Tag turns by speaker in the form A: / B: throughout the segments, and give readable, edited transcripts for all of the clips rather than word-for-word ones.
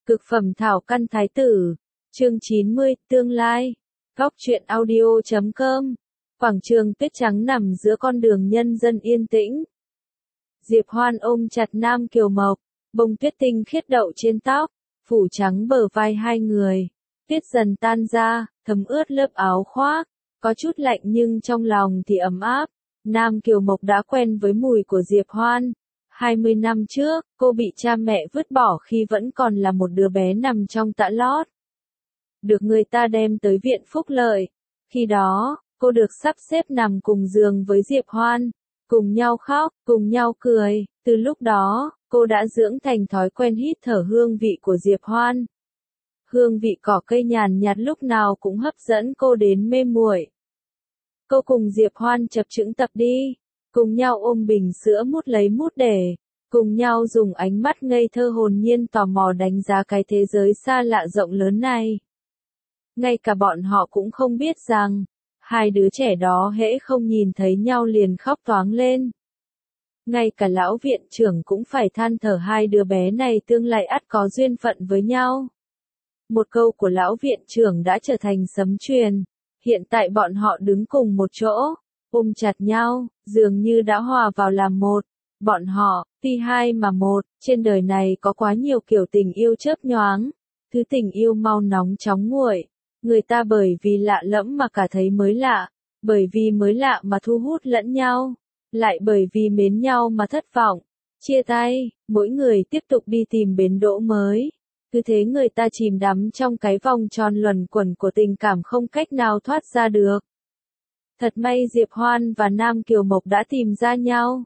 A: Cực phẩm thảo căn thái tử. Chương 90, tương lai. Góc truyện audio.com. Quảng trường tuyết trắng nằm giữa con đường nhân dân yên tĩnh. Diệp Hoan ôm chặt Nam Kiều Mộc, bông tuyết tinh khiết đậu trên tóc, phủ trắng bờ vai hai người. Tuyết dần tan ra, thấm ướt lớp áo khoác, có chút lạnh nhưng trong lòng thì ấm áp. Nam Kiều Mộc đã quen với mùi của Diệp Hoan. 20 năm trước, cô bị cha mẹ vứt bỏ khi vẫn còn là một đứa bé nằm trong tã lót. Được người ta đem tới viện phúc lợi. Khi đó, cô được sắp xếp nằm cùng giường với Diệp Hoan, cùng nhau khóc, cùng nhau cười. Từ lúc đó, cô đã dưỡng thành thói quen hít thở hương vị của Diệp Hoan. Hương vị cỏ cây nhàn nhạt lúc nào cũng hấp dẫn cô đến mê muội. Cô cùng Diệp Hoan chập chững tập đi, cùng nhau ôm bình sữa mút lấy mút để, cùng nhau dùng ánh mắt ngây thơ hồn nhiên tò mò đánh giá cái thế giới xa lạ rộng lớn này. Ngay cả bọn họ cũng không biết rằng, hai đứa trẻ đó hễ không nhìn thấy nhau liền khóc toáng lên. Ngay cả lão viện trưởng cũng phải than thở hai đứa bé này tương lai ắt có duyên phận với nhau. Một câu của lão viện trưởng đã trở thành sấm truyền. Hiện tại bọn họ đứng cùng một chỗ, ôm chặt nhau, dường như đã hòa vào làm một. Bọn họ, tuy hai mà một, trên đời này có quá nhiều kiểu tình yêu chớp nhoáng. Thứ tình yêu mau nóng chóng nguội. Người ta bởi vì lạ lẫm mà cả thấy mới lạ, bởi vì mới lạ mà thu hút lẫn nhau, lại bởi vì mến nhau mà thất vọng. Chia tay, mỗi người tiếp tục đi tìm bến đỗ mới. Cứ thế người ta chìm đắm trong cái vòng tròn luẩn quẩn của tình cảm không cách nào thoát ra được. Thật may Diệp Hoan và Nam Kiều Mộc đã tìm ra nhau.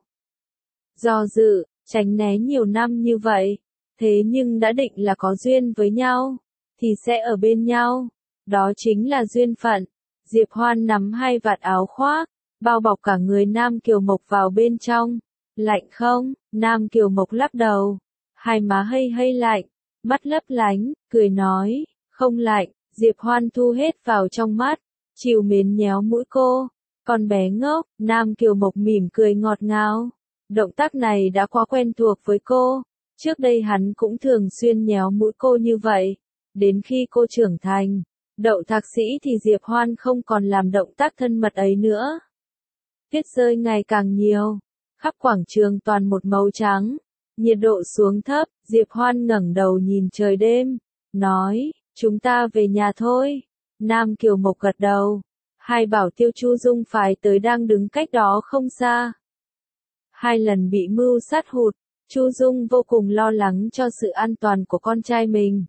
A: Do dự, tránh né nhiều năm như vậy, thế nhưng đã định là có duyên với nhau, thì sẽ ở bên nhau. Đó chính là duyên phận. Diệp Hoan nắm hai vạt áo khoác, bao bọc cả người Nam Kiều Mộc vào bên trong. Lạnh không? Nam Kiều Mộc lắc đầu. Hai má hơi lạnh, mắt lấp lánh, cười nói, không lạnh. Diệp Hoan thu hết vào trong mắt, trìu mến nhéo mũi cô. Con bé ngốc. Nam Kiều Mộc mỉm cười ngọt ngào. Động tác này đã quá quen thuộc với cô. Trước đây hắn cũng thường xuyên nhéo mũi cô như vậy. Đến khi cô trưởng thành, đậu thạc sĩ thì Diệp Hoan không còn làm động tác thân mật ấy nữa. Tuyết rơi ngày càng nhiều, khắp quảng trường toàn một màu trắng. Nhiệt độ xuống thấp, Diệp Hoan ngẩng đầu nhìn trời đêm, nói, chúng ta về nhà thôi. Nam Kiều Mộc gật đầu. Hai bảo tiêu Chu Dung phái tới đang đứng cách đó không xa. Hai lần bị mưu sát hụt, Chu Dung vô cùng lo lắng cho sự an toàn của con trai mình.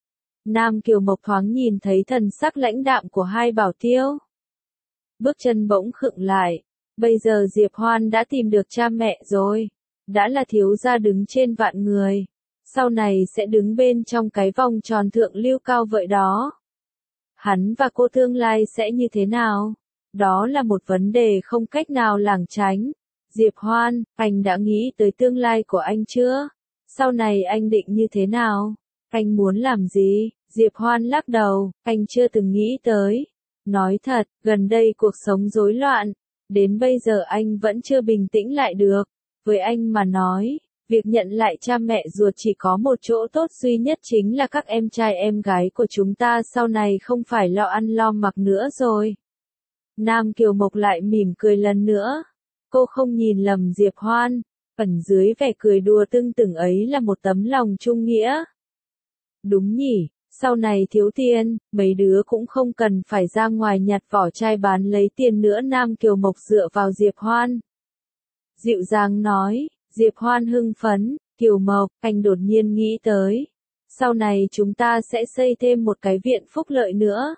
A: Nam Kiều Mộc thoáng nhìn thấy thần sắc lãnh đạm của hai bảo tiêu. Bước chân bỗng khựng lại. Bây giờ Diệp Hoan đã tìm được cha mẹ rồi. Đã là thiếu gia đứng trên vạn người. Sau này sẽ đứng bên trong cái vòng tròn thượng lưu cao vậy đó. Hắn và cô tương lai sẽ như thế nào? Đó là một vấn đề không cách nào lảng tránh. Diệp Hoan, anh đã nghĩ tới tương lai của anh chưa? Sau này anh định như thế nào? Anh muốn làm gì? Diệp Hoan lắc đầu, anh chưa từng nghĩ tới. Nói thật, gần đây cuộc sống rối loạn. Đến bây giờ anh vẫn chưa bình tĩnh lại được. Với anh mà nói, việc nhận lại cha mẹ ruột chỉ có một chỗ tốt duy nhất chính là các em trai em gái của chúng ta sau này không phải lo ăn lo mặc nữa rồi. Nam Kiều Mộc lại mỉm cười lần nữa. Cô không nhìn lầm Diệp Hoan, ẩn dưới vẻ cười đùa tưng tửng ấy là một tấm lòng trung nghĩa. Đúng nhỉ, sau này thiếu tiền, mấy đứa cũng không cần phải ra ngoài nhặt vỏ chai bán lấy tiền nữa. Nam Kiều Mộc dựa vào Diệp Hoan. Dịu dàng nói. Diệp Hoan hưng phấn, Kiều Mộc, anh đột nhiên nghĩ tới. Sau này chúng ta sẽ xây thêm một cái viện phúc lợi nữa.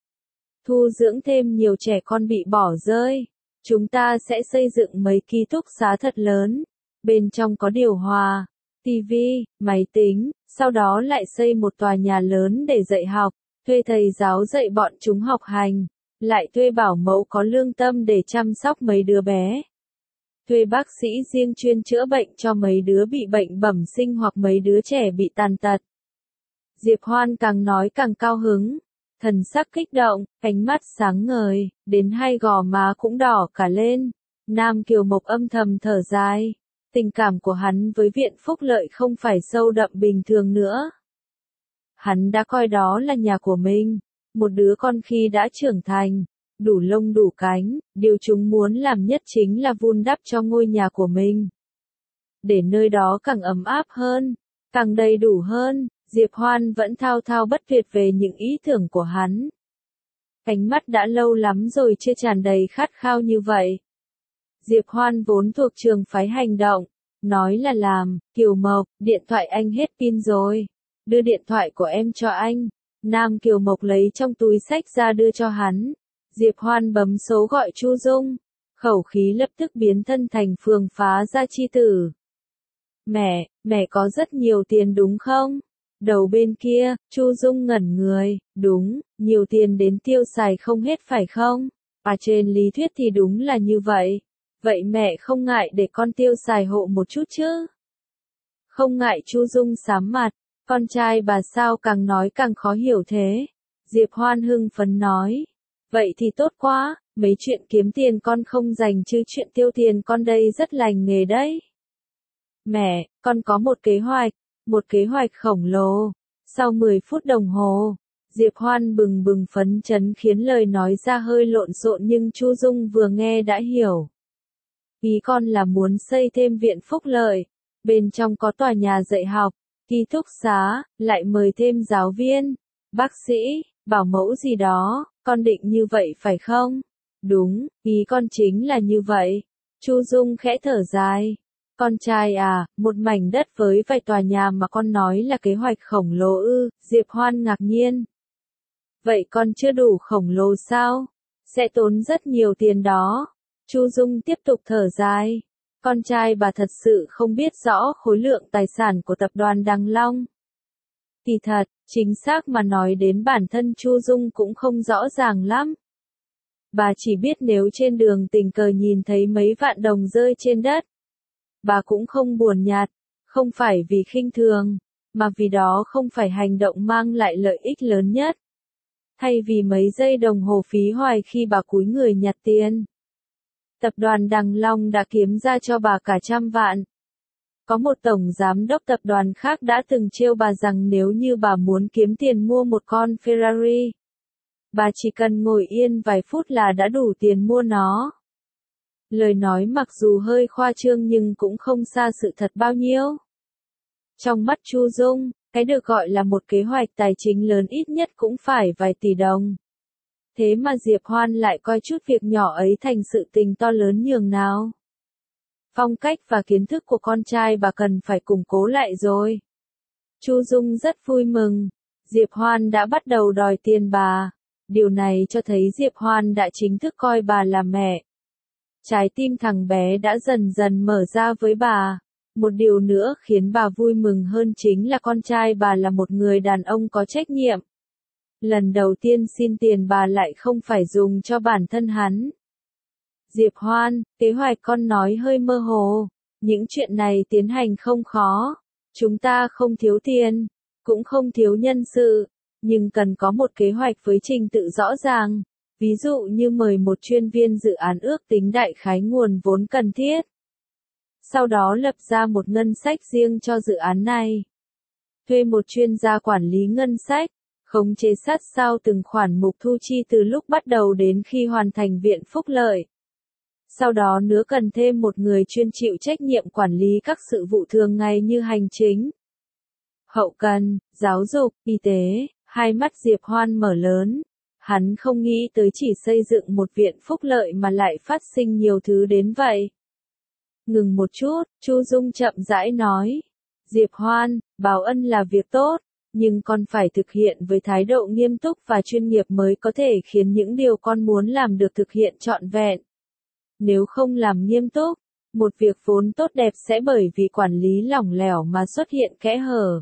A: Thu dưỡng thêm nhiều trẻ con bị bỏ rơi. Chúng ta sẽ xây dựng mấy ký túc xá thật lớn. Bên trong có điều hòa, tivi, máy tính, sau đó lại xây một tòa nhà lớn để dạy học, thuê thầy giáo dạy bọn chúng học hành, lại thuê bảo mẫu có lương tâm để chăm sóc mấy đứa bé. Thuê bác sĩ riêng chuyên chữa bệnh cho mấy đứa bị bệnh bẩm sinh hoặc mấy đứa trẻ bị tàn tật. Diệp Hoan càng nói càng cao hứng, thần sắc kích động, ánh mắt sáng ngời, đến hai gò má cũng đỏ cả lên. Nam Kiều Mộc âm thầm thở dài, tình cảm của hắn với viện phúc lợi không phải sâu đậm bình thường nữa. Hắn đã coi đó là nhà của mình. Một đứa con khi đã trưởng thành, đủ lông đủ cánh, điều chúng muốn làm nhất chính là vun đắp cho ngôi nhà của mình. Để nơi đó càng ấm áp hơn, càng đầy đủ hơn, Diệp Hoan vẫn thao thao bất tuyệt về những ý tưởng của hắn. Ánh mắt đã lâu lắm rồi chưa tràn đầy khát khao như vậy. Diệp Hoan vốn thuộc trường phái hành động, nói là làm, Kiều Mộc, điện thoại anh hết pin rồi, đưa điện thoại của em cho anh. Nam Kiều Mộc lấy trong túi xách ra đưa cho hắn. Diệp Hoan bấm số gọi Chu Dung, khẩu khí lập tức biến thân thành phường phá gia chi tử. Mẹ có rất nhiều tiền đúng không? Đầu bên kia, Chu Dung ngẩn người, đúng, nhiều tiền đến tiêu xài không hết phải không? Trên lý thuyết thì đúng là như vậy. Vậy mẹ không ngại để con tiêu xài hộ một chút chứ? Không ngại. Chu Dung sám mặt, con trai bà sao càng nói càng khó hiểu thế? Diệp Hoan hưng phấn nói, vậy thì tốt quá, mấy chuyện kiếm tiền con không dành chứ chuyện tiêu tiền con đây rất lành nghề đấy. Mẹ, con có một kế hoạch khổng lồ. Sau 10 phút đồng hồ, Diệp Hoan bừng bừng phấn chấn khiến lời nói ra hơi lộn xộn nhưng Chu Dung vừa nghe đã hiểu. Ý con là muốn xây thêm viện phúc lợi, bên trong có tòa nhà dạy học, ký túc xá, lại mời thêm giáo viên, bác sĩ, bảo mẫu gì đó, con định như vậy phải không? Đúng, ý con chính là như vậy. Chu Dung khẽ thở dài. Con trai à, một mảnh đất với vài tòa nhà mà con nói là kế hoạch khổng lồ ư? Diệp Hoan ngạc nhiên. Vậy con chưa đủ khổng lồ sao? Sẽ tốn rất nhiều tiền đó. Chu Dung tiếp tục thở dài. Con trai bà thật sự không biết rõ khối lượng tài sản của tập đoàn Đằng Long. Kỳ thật, chính xác mà nói đến bản thân Chu Dung cũng không rõ ràng lắm. Bà chỉ biết nếu trên đường tình cờ nhìn thấy mấy vạn đồng rơi trên đất, bà cũng không buồn nhạt, không phải vì khinh thường, mà vì đó không phải hành động mang lại lợi ích lớn nhất. Thay vì mấy giây đồng hồ phí hoài khi bà cúi người nhặt tiền, tập đoàn Đằng Long đã kiếm ra cho bà cả 100 vạn. Có một tổng giám đốc tập đoàn khác đã từng trêu bà rằng nếu như bà muốn kiếm tiền mua một con Ferrari, bà chỉ cần ngồi yên vài phút là đã đủ tiền mua nó. Lời nói mặc dù hơi khoa trương nhưng cũng không xa sự thật bao nhiêu. Trong mắt Chu Dung, cái được gọi là một kế hoạch tài chính lớn ít nhất cũng phải vài tỷ đồng. Thế mà Diệp Hoan lại coi chút việc nhỏ ấy thành sự tình to lớn nhường nào. Phong cách và kiến thức của con trai bà cần phải củng cố lại rồi. Chu Dung rất vui mừng. Diệp Hoan đã bắt đầu đòi tiền bà. Điều này cho thấy Diệp Hoan đã chính thức coi bà là mẹ. Trái tim thằng bé đã dần dần mở ra với bà. Một điều nữa khiến bà vui mừng hơn chính là con trai bà là một người đàn ông có trách nhiệm. Lần đầu tiên xin tiền bà lại không phải dùng cho bản thân hắn. Diệp Hoan, kế hoạch con nói hơi mơ hồ. Những chuyện này tiến hành không khó. Chúng ta không thiếu tiền, cũng không thiếu nhân sự, nhưng cần có một kế hoạch với trình tự rõ ràng. Ví dụ như mời một chuyên viên dự án ước tính đại khái nguồn vốn cần thiết. Sau đó lập ra một ngân sách riêng cho dự án này. Thuê một chuyên gia quản lý ngân sách, khống chế sát sao từng khoản mục thu chi từ lúc bắt đầu đến khi hoàn thành viện phúc lợi. Sau đó nữa cần thêm một người chuyên chịu trách nhiệm quản lý các sự vụ thường ngày như hành chính, hậu cần, giáo dục, y tế. Hai mắt Diệp Hoan mở lớn. Hắn không nghĩ tới chỉ xây dựng một viện phúc lợi mà lại phát sinh nhiều thứ đến vậy. Ngừng một chút, Chu Dung chậm rãi nói. Diệp Hoan, báo ân là việc tốt, nhưng con phải thực hiện với thái độ nghiêm túc và chuyên nghiệp mới có thể khiến những điều con muốn làm được thực hiện trọn vẹn. Nếu không làm nghiêm túc, một việc vốn tốt đẹp sẽ bởi vì quản lý lỏng lẻo mà xuất hiện kẽ hở,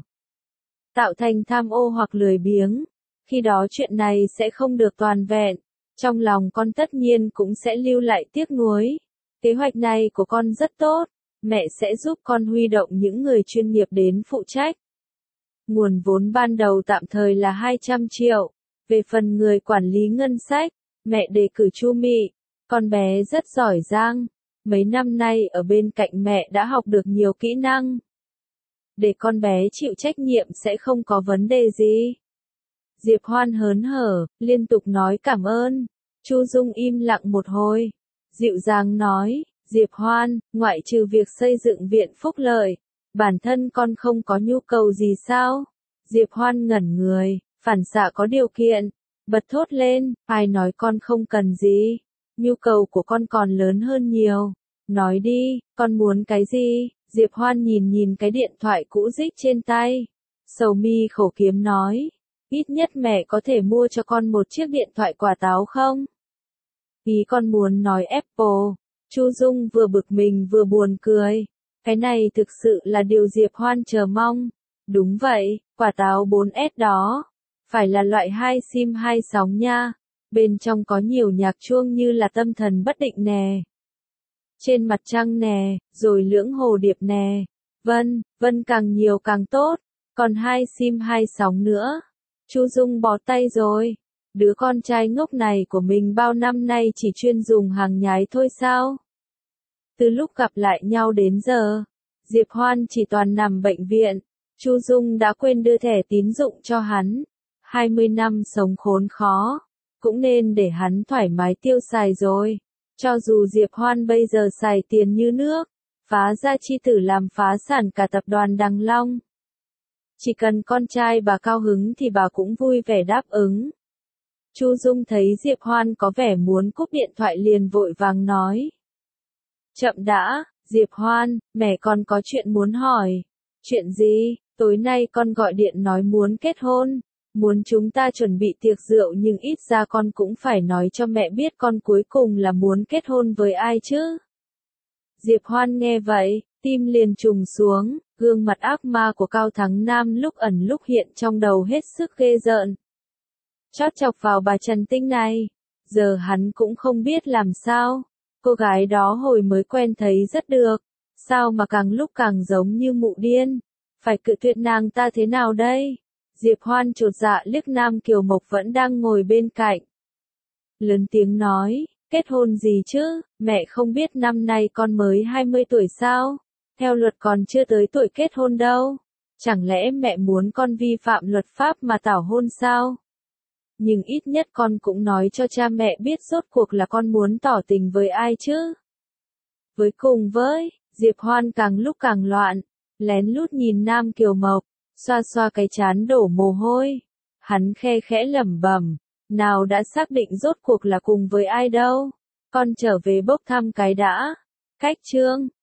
A: tạo thành tham ô hoặc lười biếng. Khi đó chuyện này sẽ không được toàn vẹn. Trong lòng con tất nhiên cũng sẽ lưu lại tiếc nuối. Kế hoạch này của con rất tốt. Mẹ sẽ giúp con huy động những người chuyên nghiệp đến phụ trách. Nguồn vốn ban đầu tạm thời là 200 triệu. Về phần người quản lý ngân sách, mẹ đề cử Chu Mị. Con bé rất giỏi giang. Mấy năm nay ở bên cạnh mẹ đã học được nhiều kỹ năng. để con bé chịu trách nhiệm sẽ không có vấn đề gì. Diệp Hoan hớn hở, liên tục nói cảm ơn. Chu Dung im lặng một hồi, dịu dàng nói, Diệp Hoan, ngoại trừ việc xây dựng viện phúc lợi, bản thân con không có nhu cầu gì sao? Diệp Hoan ngẩn người, phản xạ có điều kiện, bật thốt lên, ai nói con không cần gì, nhu cầu của con còn lớn hơn nhiều. Nói đi, con muốn cái gì? Diệp Hoan nhìn cái điện thoại cũ rích trên tay. Sầu mi khổ kiếm nói, ít nhất mẹ có thể mua cho con một chiếc điện thoại quả táo không? Ý con muốn nói Apple. Chu Dung vừa bực mình vừa buồn cười. Cái này thực sự là điều Diệp Hoan chờ mong. Đúng vậy, quả táo 4S đó. Phải là loại 2 sim 2 sóng nha. Bên trong có nhiều nhạc chuông như là tâm thần bất định nè. Trên mặt trăng nè, rồi lưỡng hồ điệp nè. Vân càng nhiều càng tốt. Còn 2 sim 2 sóng nữa. Chu Dung bó tay rồi. Đứa con trai ngốc này của mình bao năm nay chỉ chuyên dùng hàng nhái thôi sao? Từ lúc gặp lại nhau đến giờ, Diệp Hoan chỉ toàn nằm bệnh viện. Chu Dung đã quên đưa thẻ tín dụng cho hắn. 20 năm sống khốn khó, cũng nên để hắn thoải mái tiêu xài rồi. Cho dù Diệp Hoan bây giờ xài tiền như nước, phá ra chi tử làm phá sản cả tập đoàn Đằng Long. Chỉ cần con trai bà cao hứng thì bà cũng vui vẻ đáp ứng. Chu Dung thấy Diệp Hoan có vẻ muốn cúp điện thoại liền vội vàng nói. Chậm đã, Diệp Hoan, mẹ con có chuyện muốn hỏi. Chuyện gì? Tối nay con gọi điện nói muốn kết hôn. Muốn chúng ta chuẩn bị tiệc rượu nhưng ít ra con cũng phải nói cho mẹ biết con cuối cùng là muốn kết hôn với ai chứ. Diệp Hoan nghe vậy, tim liền trùng xuống, gương mặt ác ma của Cao Thắng Nam lúc ẩn lúc hiện trong đầu hết sức ghê rợn. Chót chọc vào bà Trần Tinh này, giờ hắn cũng không biết làm sao. Cô gái đó hồi mới quen thấy rất được, sao mà càng lúc càng giống như mụ điên. Phải cự tuyệt nàng ta thế nào đây? Diệp Hoan chột dạ liếc Nam Kiều Mộc vẫn đang ngồi bên cạnh. Lớn tiếng nói, kết hôn gì chứ, mẹ không biết năm nay con mới 20 tuổi sao? Theo luật còn chưa tới tuổi kết hôn đâu. Chẳng lẽ mẹ muốn con vi phạm luật pháp mà tảo hôn sao? Nhưng ít nhất con cũng nói cho cha mẹ biết rốt cuộc là con muốn tỏ tình với ai chứ. Cùng với, Diệp Hoan càng lúc càng loạn, lén lút nhìn Nam Kiều Mộc, xoa xoa cái trán đổ mồ hôi. Hắn khe khẽ lẩm bẩm, nào đã xác định rốt cuộc là cùng với ai đâu. Con trở về bốc thăm cái đã. Cách chương